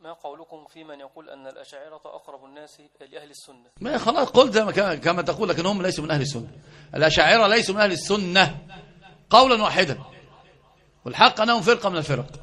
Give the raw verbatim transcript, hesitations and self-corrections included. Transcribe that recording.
ما قولكم في من يقول أن الأشاعرة أقرب الناس لأهل السنة؟ ما خلاص قلت كما تقول، لكن هم ليسوا من أهل السنة. الأشاعرة ليسوا من أهل السنة قولا واحدا، والحق أنهم فرقة من الفرق.